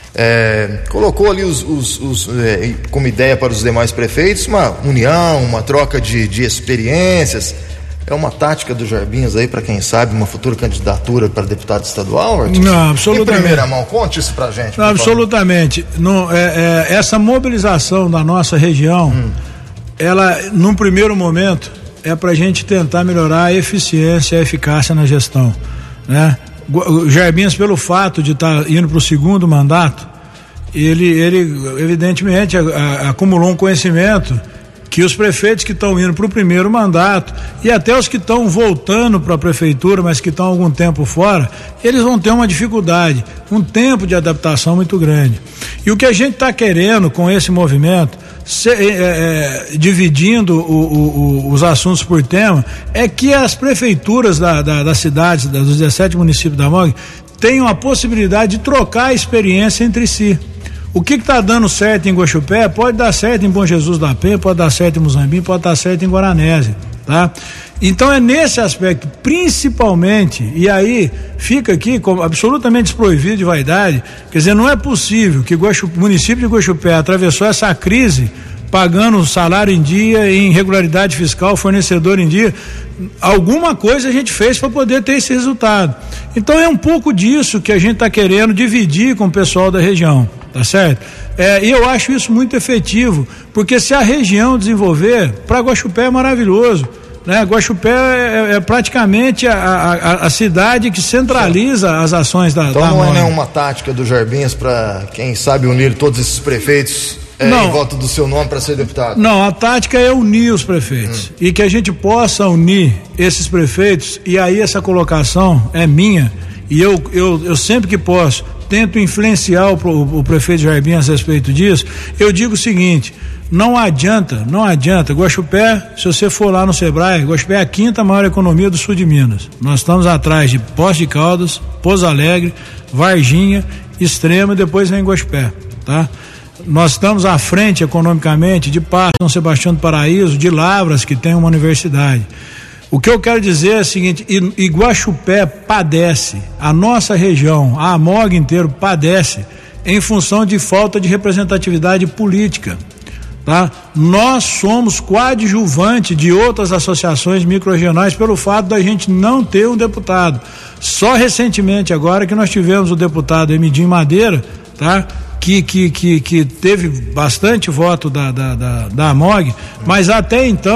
é, colocou ali os, os, os, é, como ideia para os demais prefeitos, uma união, uma troca de, de experiências. É uma tática do Jarbinhas aí, para quem sabe, uma futura candidatura para deputado estadual, Arthur? Não, absolutamente. Em primeira mão, conte isso pra gente. Não, absolutamente. Não, é, é, essa mobilização da nossa região, hum. ela, num primeiro momento, é pra gente tentar melhorar a eficiência e a eficácia na gestão, né? O Jarbinhas, pelo fato de estar tá indo para o segundo mandato, ele, ele evidentemente a, a, acumulou um conhecimento que os prefeitos que estão indo para o primeiro mandato e até os que estão voltando para a prefeitura, mas que estão há algum tempo fora, eles vão ter uma dificuldade, um tempo de adaptação muito grande. E o que a gente está querendo com esse movimento, se, é, é, dividindo o, o, o, os assuntos por tema, é que as prefeituras da, da, das cidades, dos dezessete municípios da AMOG, tenham a possibilidade de trocar a experiência entre si. O que está dando certo em Guaxupé pode dar certo em Bom Jesus da Penha, pode dar certo em Muzambinho, pode dar certo em Guaranésia, tá? Então é nesse aspecto, principalmente, e aí fica aqui como absolutamente desprovido de vaidade, quer dizer, não é possível que o município de Guaxupé atravessou essa crise pagando salário em dia, em regularidade fiscal, fornecedor em dia. Alguma coisa a gente fez para poder ter esse resultado. Então é um pouco disso que a gente está querendo dividir com o pessoal da região, tá certo? É, e eu acho isso muito efetivo, porque se a região desenvolver, para Guaxupé é maravilhoso, né? Guaxupé é, é praticamente a, a, a cidade que centraliza as ações da Então da não é nenhuma tática do Jarbinhas para, quem sabe, unir todos esses prefeitos É, não, em volta do seu nome para ser deputado? Não, a tática é unir os prefeitos, hum. e que a gente possa unir esses prefeitos, e aí essa colocação é minha, e eu, eu, eu sempre que posso tento influenciar o, o prefeito Jarbinhas a respeito disso. Eu digo o seguinte: não adianta, não adianta, Guaxupé, se você for lá no Sebrae, Guaxupé é a quinta maior economia do sul de Minas. Nós estamos atrás de Poços de Caldas, Pouso Alegre, Varginha, Extrema, e depois vem Guaxupé, tá? Nós estamos à frente economicamente de Passo, São Sebastião do Paraíso, de Lavras, que tem uma universidade. O que eu quero dizer é o seguinte: Iguaxupé padece, a nossa região, a AMOG inteiro padece em função de falta de representatividade política, tá? Nós somos coadjuvante de outras associações microrregionais pelo fato da gente não ter um deputado. Só recentemente agora que nós tivemos o deputado Emidim Madeira, tá? Que, que, que, que teve bastante voto da, da, da, da AMOG, mas até então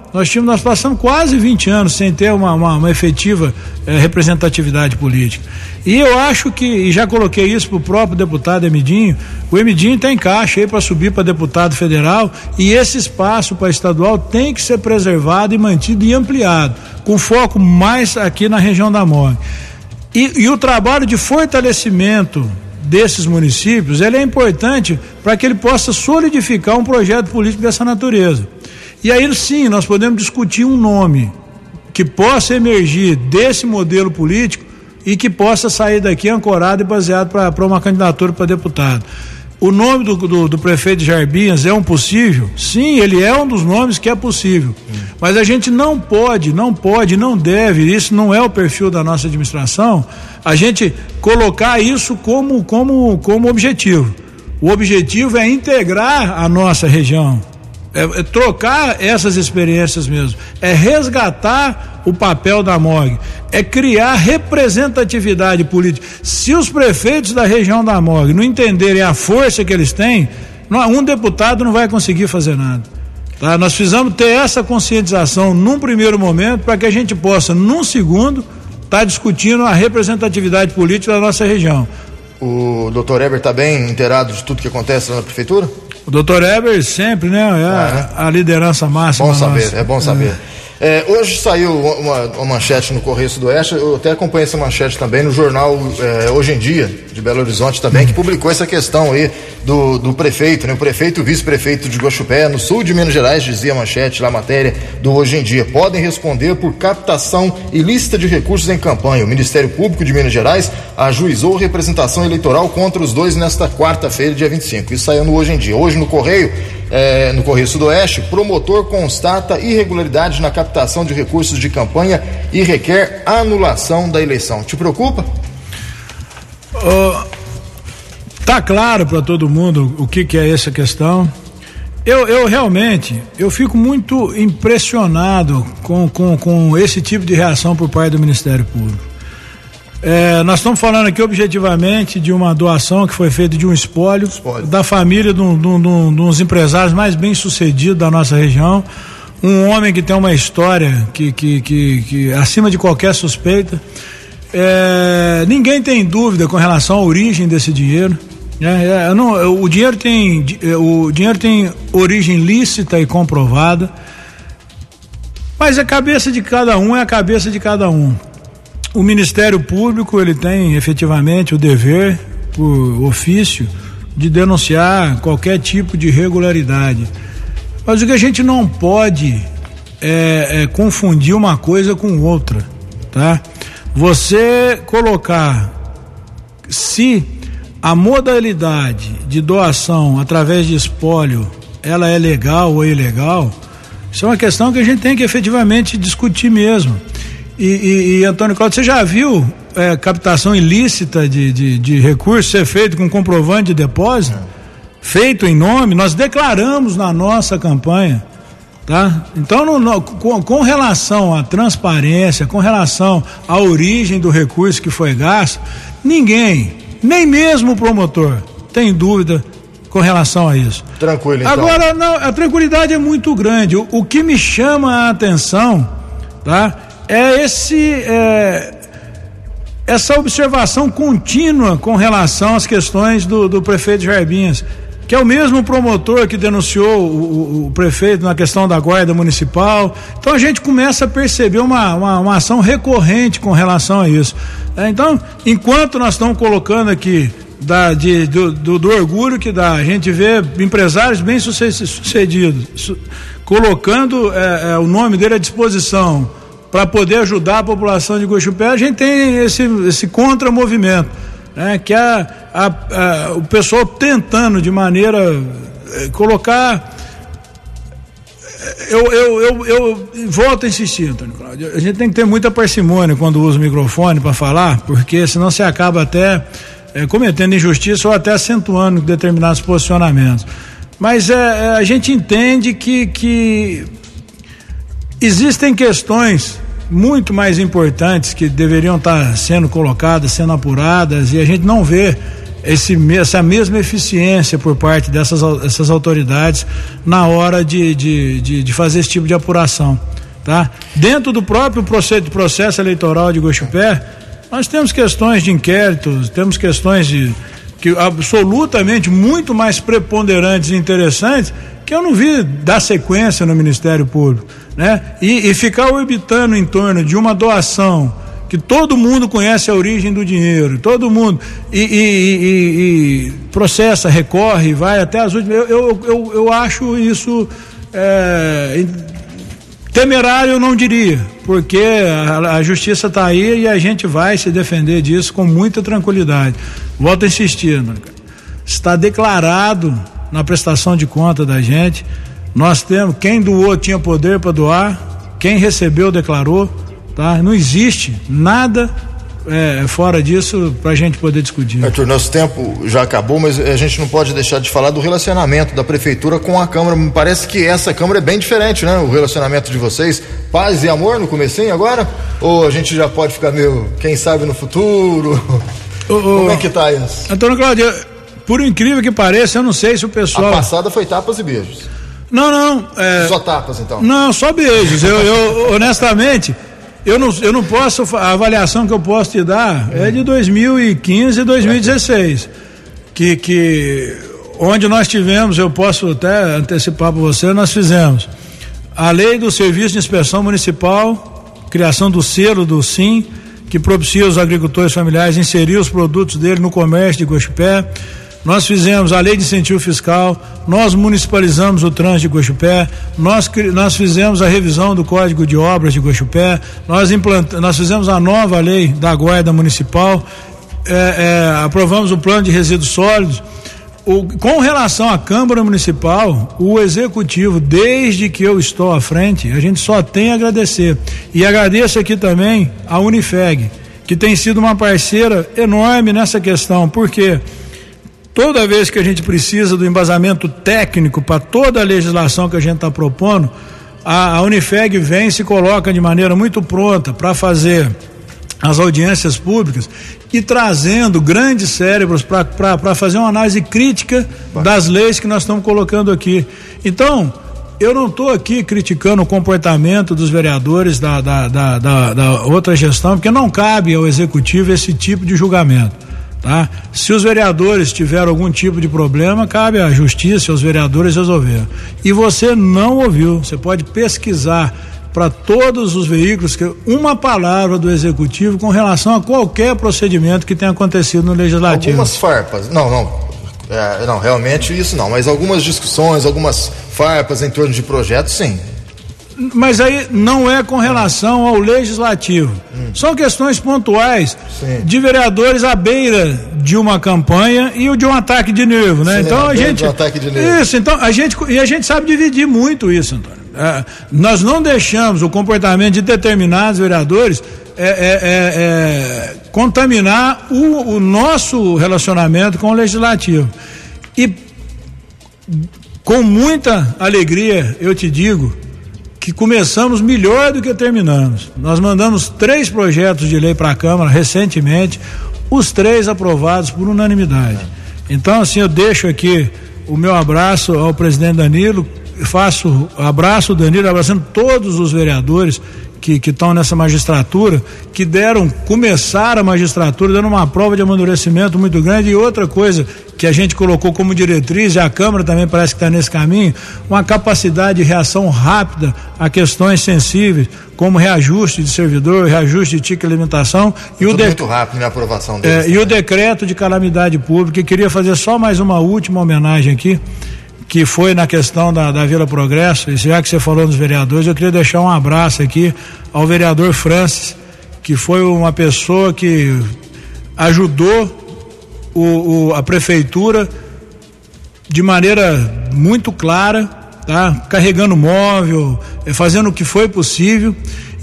nós tínhamos, nós passamos quase vinte anos sem ter uma, uma, uma efetiva eh, representatividade política. E eu acho que, e já coloquei isso pro próprio deputado Emidinho, o Emidinho tem caixa aí para subir para deputado federal, e esse espaço para estadual tem que ser preservado e mantido e ampliado, com foco mais aqui na região da M O G. E, e o trabalho de fortalecimento desses municípios, ele é importante para que ele possa solidificar um projeto político dessa natureza. E aí sim, nós podemos discutir um nome que possa emergir desse modelo político e que possa sair daqui ancorado e baseado para uma candidatura para deputado. O nome do, do, do prefeito de Jarbinhas é um possível? Sim, ele é um dos nomes que é possível. Hum. Mas a gente não pode, não pode, não deve, isso não é o perfil da nossa administração, a gente colocar isso como, como, como objetivo. O objetivo é integrar a nossa região, é, é trocar essas experiências mesmo, é resgatar o papel da M O G, é criar representatividade política. Se os prefeitos da região da M O G não entenderem a força que eles têm, não, um deputado não vai conseguir fazer nada. Tá? Nós precisamos ter essa conscientização num primeiro momento para que a gente possa, num segundo, estar tá discutindo a representatividade política da nossa região. O doutor Eber está bem inteirado de tudo que acontece lá na prefeitura? O doutor Eber sempre, né? É ah, a, a liderança máxima. Bom saber, nossa. É bom saber. É. É, hoje saiu uma, uma manchete no Correio Sudoeste, eu até acompanhei essa manchete também no jornal é, Hoje em Dia, de Belo Horizonte também, que publicou essa questão aí do, do prefeito, né? O prefeito e o vice-prefeito de Guaxupé, no sul de Minas Gerais, dizia a manchete lá, a matéria do Hoje em Dia, podem responder por captação ilícita de recursos em campanha. O Ministério Público de Minas Gerais ajuizou representação eleitoral contra os dois nesta quarta-feira, dia vinte e cinco. Isso saiu no Hoje em Dia. Hoje no Correio, É, no Correio Sudoeste, promotor constata irregularidade na captação de recursos de campanha e requer anulação da eleição. Te preocupa? Uh, tá claro para todo mundo o que, que é essa questão. Eu, eu realmente, eu fico muito impressionado com, com, com esse tipo de reação por parte do Ministério Público. É, nós estamos falando aqui objetivamente de uma doação que foi feita de um espólio, espólio. da família de um, de, um, de uns empresários mais bem sucedidos da nossa região, um homem que tem uma história que, que, que, que acima de qualquer suspeita. É, ninguém tem dúvida com relação à origem desse dinheiro. É, é, não, o dinheiro tem, o dinheiro tem origem lícita e comprovada, mas a cabeça de cada um é a cabeça de cada um. O Ministério Público, ele tem efetivamente o dever, por ofício, de denunciar qualquer tipo de irregularidade. Mas o que a gente não pode é, é confundir uma coisa com outra, tá? Você colocar, se a modalidade de doação através de espólio, ela é legal ou ilegal, isso é uma questão que a gente tem que efetivamente discutir mesmo. E, e, e Antônio Cláudio, você já viu é, captação ilícita de, de, de recursos ser feito com comprovante de depósito? Feito em nome, nós declaramos na nossa campanha, tá? Então, no, no, com, com relação à transparência, com relação à origem do recurso que foi gasto, ninguém, nem mesmo o promotor, tem dúvida com relação a isso. Tranquilo, então. Agora, não, a tranquilidade é muito grande. O, o que me chama a atenção, tá? É esse, é, essa observação contínua com relação às questões do, do prefeito Jarbinhas, que é o mesmo promotor que denunciou o, o, o prefeito na questão da guarda municipal. Então a gente começa a perceber uma, uma, uma ação recorrente com relação a isso. É, então, enquanto nós estamos colocando aqui da, de, do, do, do orgulho que dá, a gente vê empresários bem sucedidos su, colocando é, é, o nome dele à disposição para poder ajudar a população de Guaxupé, a gente tem esse, esse contramovimento, né? Que é a, a, a, o pessoal tentando de maneira eh, colocar. Eu, eu, eu, eu volto a insistir, Antônio Cláudio, a gente tem que ter muita parcimônia quando usa o microfone para falar, porque senão você acaba até eh, cometendo injustiça ou até acentuando determinados posicionamentos. Mas é, a gente entende que, que existem questões muito mais importantes que deveriam estar sendo colocadas, sendo apuradas, e a gente não vê esse, essa mesma eficiência por parte dessas essas autoridades na hora de, de, de, de fazer esse tipo de apuração, tá? Dentro do próprio processo, processo eleitoral de Guaxupé, nós temos questões de inquéritos, temos questões de que absolutamente muito mais preponderantes e interessantes que eu não vi dar sequência no Ministério Público, né? E, e ficar orbitando em torno de uma doação que todo mundo conhece a origem do dinheiro, todo mundo e, e, e, e processa, recorre, vai até as últimas. Eu, eu, eu, eu acho isso é, temerário, eu não diria, porque a, a justiça está aí e a gente vai se defender disso com muita tranquilidade. Volto a insistir, né? Está declarado na prestação de conta da gente. Nós temos, quem doou tinha poder para doar, quem recebeu declarou, tá? Não existe nada é, fora disso para a gente poder discutir. Arthur, nosso tempo já acabou, mas a gente não pode deixar de falar do relacionamento da prefeitura com a Câmara. Me parece que essa Câmara é bem diferente, né? O relacionamento de vocês, paz e amor no comecinho agora? Ou a gente já pode ficar meio, quem sabe no futuro? O, Como é que tá isso? Antônio Claudio, por incrível que pareça, eu não sei se o pessoal... A passada foi tapas e beijos. Não, não. É... Só tapas, então? Não, só beijos. eu, eu, honestamente, eu não, eu não posso... A avaliação que eu posso te dar hum. é de dois mil e quinze e dois mil e dezesseis. Que, que, onde nós tivemos, eu posso até antecipar para você, nós fizemos a lei do Serviço de Inspeção Municipal, criação do selo do SIM, que propicia os agricultores familiares inserir os produtos dele no comércio de Guaxupé. Nós fizemos a lei de incentivo fiscal, nós municipalizamos o trânsito de Guaxupé, nós, nós fizemos a revisão do Código de Obras de Guaxupé, nós, implant, nós fizemos a nova lei da guarda municipal, é, é, aprovamos o plano de resíduos sólidos. O, com relação à Câmara Municipal, o Executivo, desde que eu estou à frente, a gente só tem a agradecer. E agradeço aqui também a Unifeg, que tem sido uma parceira enorme nessa questão, porque toda vez que a gente precisa do embasamento técnico para toda a legislação que a gente está propondo, a, a Unifeg vem e se coloca de maneira muito pronta para fazer as audiências públicas e trazendo grandes cérebros para fazer uma análise crítica das leis que nós estamos colocando aqui. Então, eu não estou aqui criticando o comportamento dos vereadores da, da, da, da, da outra gestão, porque não cabe ao Executivo esse tipo de julgamento, tá? Se os vereadores tiveram algum tipo de problema, cabe à Justiça, aos vereadores resolver. E você não ouviu, você pode pesquisar para todos os veículos que uma palavra do Executivo com relação a qualquer procedimento que tenha acontecido no Legislativo. Algumas farpas, não, não, é, não, realmente isso não, mas algumas discussões, algumas farpas em torno de projetos, sim. Mas aí não é com relação ao Legislativo, hum. são questões pontuais, sim, de vereadores à beira de uma campanha e de um ataque de nervo, né? Sim, então a gente, um ataque de nervo. Isso, então a gente, e a gente sabe dividir muito isso, Antônio. É, nós não deixamos o comportamento de determinados vereadores é, é, é, é, contaminar o, o nosso relacionamento com o Legislativo. E com muita alegria eu te digo que começamos melhor do que terminamos. Nós mandamos três projetos de lei para a Câmara recentemente, os três aprovados por unanimidade. Então, assim, eu deixo aqui o meu abraço ao presidente Danilo, faço abraço Danilo, abraçando todos os vereadores que que estão nessa magistratura, que deram, começaram a magistratura dando uma prova de amadurecimento muito grande. E outra coisa que a gente colocou como diretriz, e a Câmara também parece que está nesse caminho, uma capacidade de reação rápida a questões sensíveis, como reajuste de servidor, reajuste de ticket de alimentação. E o de... muito rápido na aprovação deles, é, e o decreto de calamidade pública. Eu queria fazer só mais uma última homenagem aqui, que foi na questão da, da Vila Progresso. E já que você falou dos vereadores, eu queria deixar um abraço aqui ao vereador Francis, que foi uma pessoa que ajudou o, o, a prefeitura de maneira muito clara, tá? Carregando móvel, fazendo o que foi possível.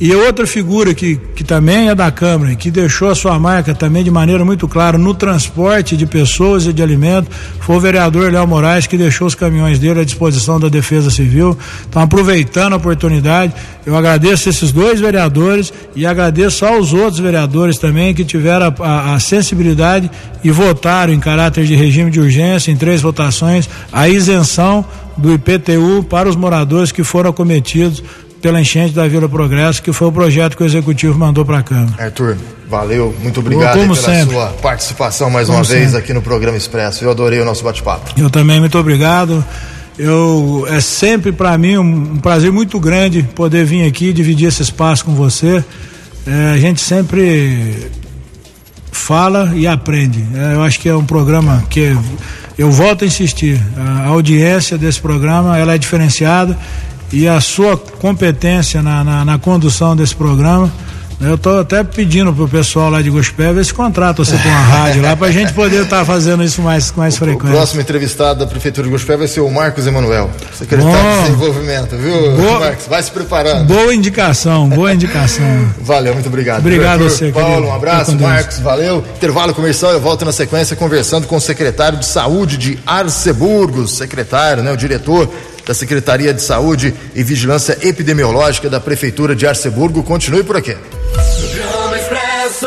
E outra figura que, que também é da Câmara e que deixou a sua marca também de maneira muito clara no transporte de pessoas e de alimentos foi o vereador Léo Moraes, que deixou os caminhões dele à disposição da Defesa Civil. Então, aproveitando a oportunidade, eu agradeço esses dois vereadores e agradeço aos outros vereadores também que tiveram a, a, a sensibilidade e votaram em caráter de regime de urgência, em três votações, a isenção do I P T U para os moradores que foram acometidos pela enchente da Vila Progresso, que foi o projeto que o Executivo mandou para a Câmara. Arthur, valeu, muito obrigado Como pela sempre. sua participação mais Como uma vez sempre. aqui no programa Expresso. Eu adorei o nosso bate-papo. Eu também, muito obrigado. Eu, é sempre para mim um, um prazer muito grande poder vir aqui dividir esse espaço com você. É, a gente sempre fala e aprende. É, eu acho que é um programa que eu volto a insistir. A audiência desse programa ela é diferenciada. E a sua competência na, na, na condução desse programa, eu estou até pedindo pro pessoal lá de Gospé ver se contrata você com uma rádio lá pra gente poder estar tá fazendo isso mais, com mais o, frequência. O próximo entrevistado da Prefeitura de Gospé vai ser o Marcos Emanuel, secretário Bom, de Desenvolvimento, viu, boa, Marcos? Vai se preparando. Boa indicação, boa indicação. Valeu, muito obrigado. Obrigado a você, Paulo, querido. um abraço, Marcos, valeu. Intervalo comercial, eu volto na sequência conversando com o secretário de Saúde de Arceburgo, secretário, né, o diretor da Secretaria de Saúde e Vigilância Epidemiológica da Prefeitura de Arceburgo. Continue por aqui. Programa Expresso.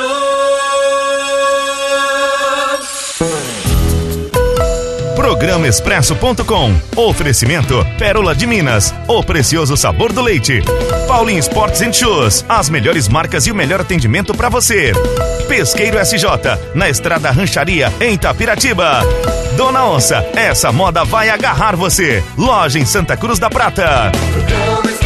Programa Expresso ponto com. Oferecimento Pérola de Minas, o precioso sabor do leite. Paulinho Sports and Shoes, as melhores marcas e o melhor atendimento para você. Pesqueiro S J, na Estrada Rancharia, em Itapiratiba. Dona Onça, essa moda vai agarrar você. Loja em Santa Cruz da Prata. Programa